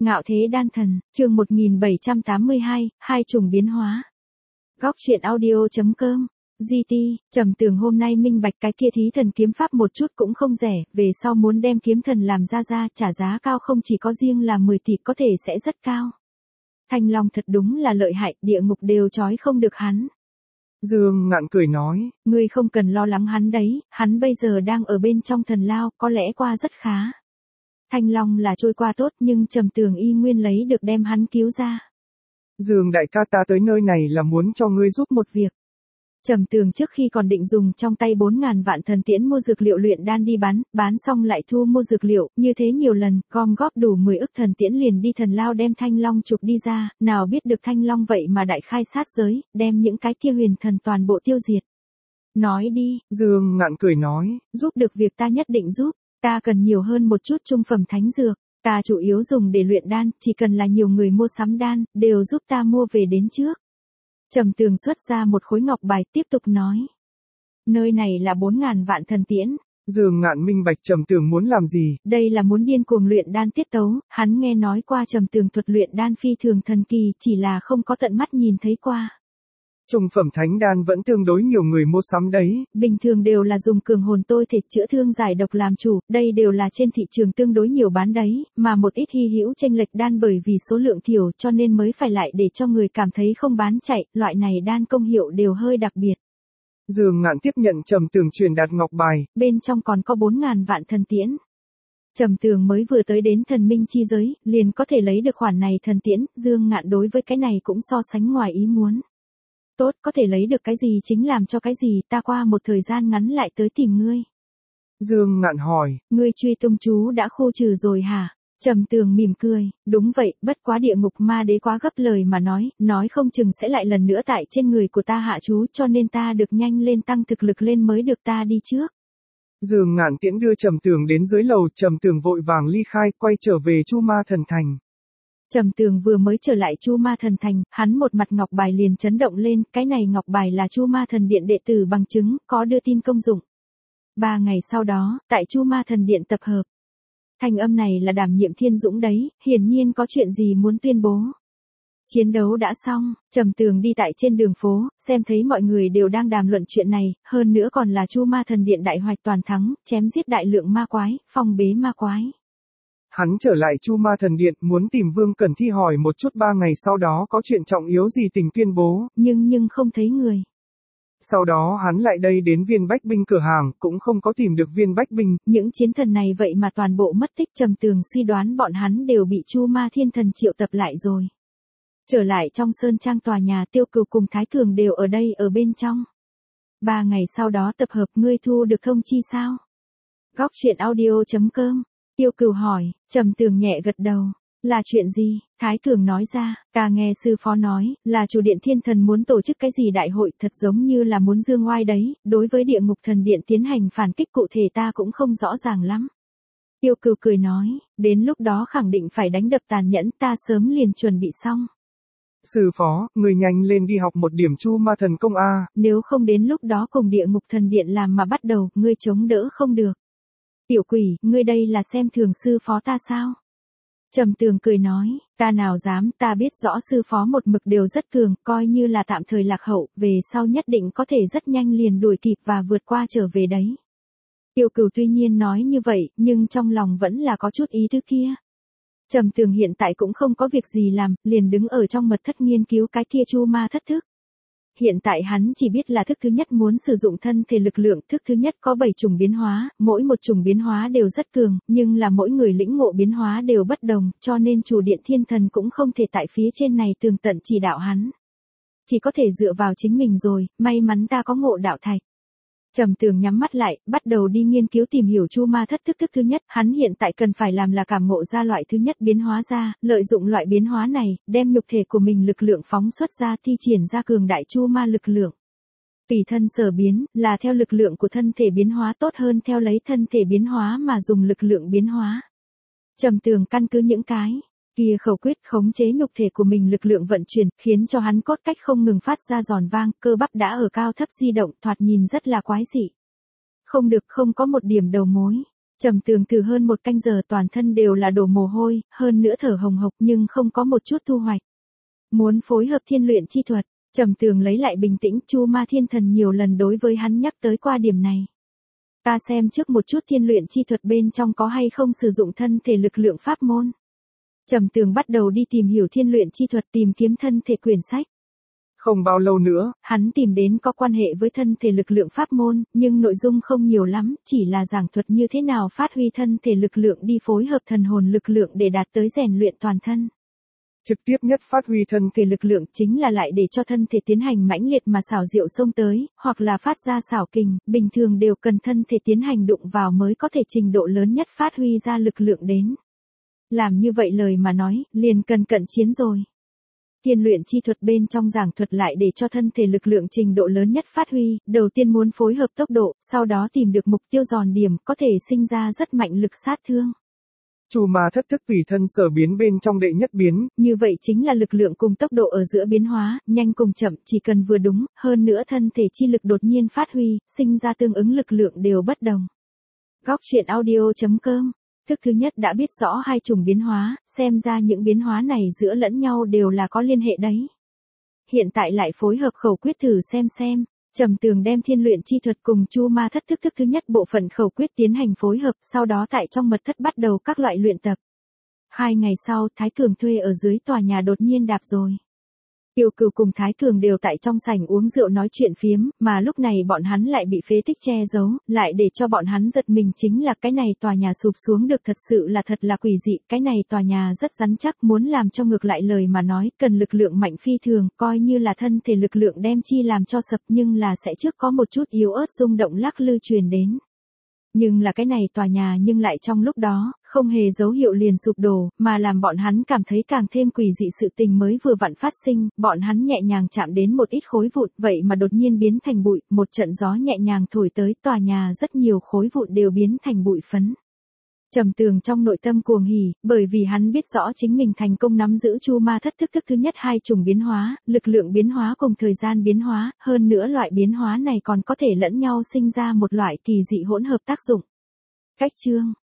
Ngạo thế đan thần, chương 1782, hai chủng biến hóa. Góc truyện audio.com. GT, Trầm Tường hôm nay minh bạch cái kia thí thần kiếm pháp một chút cũng không rẻ, về sau muốn đem kiếm thần làm ra trả giá cao không chỉ có riêng là 10 tỷ có thể sẽ rất cao. Thanh Long thật đúng là lợi hại, địa ngục đều trói không được hắn. Dương Ngạn cười nói. Ngươi không cần lo lắng hắn đấy, hắn bây giờ đang ở bên trong thần lao, có lẽ qua rất khá. Thanh Long là trôi qua tốt nhưng Trầm Tường y nguyên lấy được đem hắn cứu ra. Dương đại ca, ta tới nơi này là muốn cho ngươi giúp một việc. Trầm Tường trước khi còn định dùng trong tay 4.000 vạn thần tiễn mua dược liệu luyện đan đi bán xong lại thu mua dược liệu, như thế nhiều lần, gom góp đủ 10 ức thần tiễn liền đi thần lao đem Thanh Long chụp đi ra, nào biết được Thanh Long vậy mà đại khai sát giới, đem những cái kia huyền thần toàn bộ tiêu diệt. Nói đi, Dương Ngạn cười nói, giúp được việc ta nhất định giúp, ta cần nhiều hơn một chút trung phẩm thánh dược, ta chủ yếu dùng để luyện đan, chỉ cần là nhiều người mua sắm đan, đều giúp ta mua về đến trước. Trầm Tường xuất ra một khối ngọc bài tiếp tục nói. Nơi này là 4.000 vạn thần tiễn. Dương Ngạn minh bạch Trầm Tường muốn làm gì. Đây là muốn điên cuồng luyện đan tiết tấu, hắn nghe nói qua Trầm Tường thuật luyện đan phi thường thần kỳ, chỉ là không có tận mắt nhìn thấy qua. Trung phẩm thánh đan vẫn tương đối nhiều người mua sắm đấy. Bình thường đều là dùng cường hồn tôi thể chữa thương giải độc làm chủ, đây đều là trên thị trường tương đối nhiều bán đấy, mà một ít hy hữu chênh lệch đan bởi vì số lượng thiểu cho nên mới phải lại để cho người cảm thấy không bán chạy, loại này đan công hiệu đều hơi đặc biệt. Dương Ngạn tiếp nhận Trầm Tường truyền đạt ngọc bài, bên trong còn có 4.000 vạn thần tiễn. Trầm Tường mới vừa tới đến thần minh chi giới, liền có thể lấy được khoản này thần tiễn, Dương Ngạn đối với cái này cũng so sánh ngoài ý muốn. Tốt, có thể lấy được cái gì chính làm cho cái gì, ta qua một thời gian ngắn lại tới tìm ngươi. Dương Ngạn hỏi, ngươi truy tung chú đã khô trừ rồi hả? Trầm Tường mỉm cười, đúng vậy, bất quá địa ngục ma đế quá gấp lời mà nói không chừng sẽ lại lần nữa tại trên người của ta hạ chú cho nên ta được nhanh lên tăng thực lực lên mới được ta đi trước. Dương Ngạn tiễn đưa Trầm Tường đến dưới lầu, Trầm Tường vội vàng ly khai, quay trở về Chu Ma Thần Thành. Trầm Tường vừa mới trở lại Chu Ma Thần Thành, hắn một mặt ngọc bài liền chấn động lên, cái này ngọc bài là Chu Ma Thần Điện đệ tử bằng chứng, có đưa tin công dụng. 3 ngày sau đó, tại Chu Ma Thần Điện tập hợp. Thanh âm này là đảm nhiệm Thiên Dũng đấy, hiển nhiên có chuyện gì muốn tuyên bố. Chiến đấu đã xong, Trầm Tường đi tại trên đường phố, xem thấy mọi người đều đang đàm luận chuyện này, hơn nữa còn là Chu Ma Thần Điện đại hoạch toàn thắng, chém giết đại lượng ma quái, phong bế ma quái. Hắn trở lại Chu Ma Thần Điện, muốn tìm Vương Cẩn Thi hỏi một chút 3 ngày sau đó có chuyện trọng yếu gì tình tuyên bố. Nhưng không thấy người. Sau đó hắn lại đây đến Viên Bách Binh cửa hàng, cũng không có tìm được Viên Bách Binh. Những chiến thần này vậy mà toàn bộ mất tích, Trầm Tường suy đoán bọn hắn đều bị Chu Ma Thiên Thần triệu tập lại rồi. Trở lại trong sơn trang tòa nhà, Tiêu Cừu cùng Thái Cường đều ở đây ở bên trong. 3 ngày sau đó tập hợp, ngươi thu được thông chi sao? Góc truyện audio.com. Tiêu Cừu hỏi, Trầm Tường nhẹ gật đầu. Là chuyện gì? Thái Cường nói ra, ta nghe sư phó nói, là chủ điện thiên thần muốn tổ chức cái gì đại hội, thật giống như là muốn dương oai đấy, đối với địa ngục thần điện tiến hành phản kích cụ thể ta cũng không rõ ràng lắm. Tiêu Cừu cười nói, đến lúc đó khẳng định phải đánh đập tàn nhẫn, ta sớm liền chuẩn bị xong. Sư phó, người nhanh lên đi học một điểm Chu Ma Thần công a. Nếu không đến lúc đó cùng địa ngục thần điện làm mà bắt đầu, ngươi chống đỡ không được. Tiểu quỷ, ngươi đây là xem thường sư phó ta sao? Trầm Tường cười nói, ta nào dám, ta biết rõ sư phó một mực đều rất cường, coi như là tạm thời lạc hậu, về sau nhất định có thể rất nhanh liền đuổi kịp và vượt qua trở về đấy. Tiêu Cừu tuy nhiên nói như vậy, nhưng trong lòng vẫn là có chút ý tứ kia. Trầm Tường hiện tại cũng không có việc gì làm, liền đứng ở trong mật thất nghiên cứu cái kia Chu Ma thất thức. Hiện tại hắn chỉ biết là thức thứ nhất muốn sử dụng thân thể lực lượng, thức thứ nhất có 7 chủng biến hóa, mỗi một chủng biến hóa đều rất cường, nhưng là mỗi người lĩnh ngộ biến hóa đều bất đồng, cho nên chủ điện thiên thần cũng không thể tại phía trên này tường tận chỉ đạo hắn. Chỉ có thể dựa vào chính mình rồi, may mắn ta có ngộ đạo thạch. Trầm Tường nhắm mắt lại, bắt đầu đi nghiên cứu tìm hiểu Chu Ma thất thức thứ nhất, hắn hiện tại cần phải làm là cảm ngộ ra loại thứ nhất biến hóa ra, lợi dụng loại biến hóa này, đem nhục thể của mình lực lượng phóng xuất ra thi triển ra cường đại Chu Ma lực lượng. Tùy thân sở biến, là theo lực lượng của thân thể biến hóa tốt hơn theo lấy thân thể biến hóa mà dùng lực lượng biến hóa. Trầm Tường căn cứ những cái kia khẩu quyết khống chế nhục thể của mình lực lượng vận chuyển, khiến cho hắn cốt cách không ngừng phát ra giòn vang, cơ bắp đã ở cao thấp di động, thoạt nhìn rất là quái dị. Không được, không có một điểm đầu mối. Trầm Tường từ hơn một canh giờ toàn thân đều là đổ mồ hôi, hơn nữa thở hồng hộc nhưng không có một chút thu hoạch. Muốn phối hợp thiên luyện chi thuật, Trầm Tường lấy lại bình tĩnh, Chu Ma Thiên Thần nhiều lần đối với hắn nhắc tới qua điểm này. Ta xem trước một chút thiên luyện chi thuật bên trong có hay không sử dụng thân thể lực lượng pháp môn. Trầm Tường bắt đầu đi tìm hiểu thiên luyện chi thuật, tìm kiếm thân thể quyển sách. Không bao lâu nữa, hắn tìm đến có quan hệ với thân thể lực lượng pháp môn, nhưng nội dung không nhiều lắm, chỉ là giảng thuật như thế nào phát huy thân thể lực lượng đi phối hợp thần hồn lực lượng để đạt tới rèn luyện toàn thân. Trực tiếp nhất phát huy thân thể lực lượng chính là lại để cho thân thể tiến hành mãnh liệt mà xảo diệu xông tới, hoặc là phát ra xảo kình, bình thường đều cần thân thể tiến hành đụng vào mới có thể trình độ lớn nhất phát huy ra lực lượng đến. Làm như vậy lời mà nói, liền cần cận chiến rồi. Thiên luyện chi thuật bên trong giảng thuật lại để cho thân thể lực lượng trình độ lớn nhất phát huy, đầu tiên muốn phối hợp tốc độ, sau đó tìm được mục tiêu giòn điểm, có thể sinh ra rất mạnh lực sát thương. Chu Ma thất thức tùy thân sở biến bên trong đệ nhất biến. Như vậy chính là lực lượng cùng tốc độ ở giữa biến hóa, nhanh cùng chậm, chỉ cần vừa đúng, hơn nữa thân thể chi lực đột nhiên phát huy, sinh ra tương ứng lực lượng đều bất đồng. Góc truyện audio.com. Thức thứ nhất đã biết rõ hai chủng biến hóa, xem ra những biến hóa này giữa lẫn nhau đều là có liên hệ đấy. Hiện tại lại phối hợp khẩu quyết thử xem. Trầm Tường đem thiên luyện chi thuật cùng Chu Ma thất thức thứ nhất bộ phận khẩu quyết tiến hành phối hợp, sau đó tại trong mật thất bắt đầu các loại luyện tập. 2 ngày sau, Thái Cường thuê ở dưới tòa nhà đột nhiên đạp rồi. Tiêu Cửu cùng Thái Cường đều tại trong sảnh uống rượu nói chuyện phiếm, mà lúc này bọn hắn lại bị phế tích che giấu, lại để cho bọn hắn giật mình chính là cái này tòa nhà sụp xuống được thật sự là thật là quỷ dị, cái này tòa nhà rất rắn chắc, muốn làm cho ngược lại lời mà nói, cần lực lượng mạnh phi thường, coi như là thân thể lực lượng đem chi làm cho sập nhưng là sẽ trước có một chút yếu ớt rung động lắc lư truyền đến. Nhưng là cái này tòa nhà nhưng lại trong lúc đó, không hề dấu hiệu liền sụp đổ, mà làm bọn hắn cảm thấy càng thêm quỷ dị sự tình mới vừa vặn phát sinh, bọn hắn nhẹ nhàng chạm đến một ít khối vụn, vậy mà đột nhiên biến thành bụi, một trận gió nhẹ nhàng thổi tới, tòa nhà rất nhiều khối vụn đều biến thành bụi phấn. Trầm Tường trong nội tâm cuồng hỉ, bởi vì hắn biết rõ chính mình thành công nắm giữ Chu Ma thất thức thứ nhất hai chủng biến hóa, lực lượng biến hóa cùng thời gian biến hóa, hơn nữa loại biến hóa này còn có thể lẫn nhau sinh ra một loại kỳ dị hỗn hợp tác dụng. Cách chương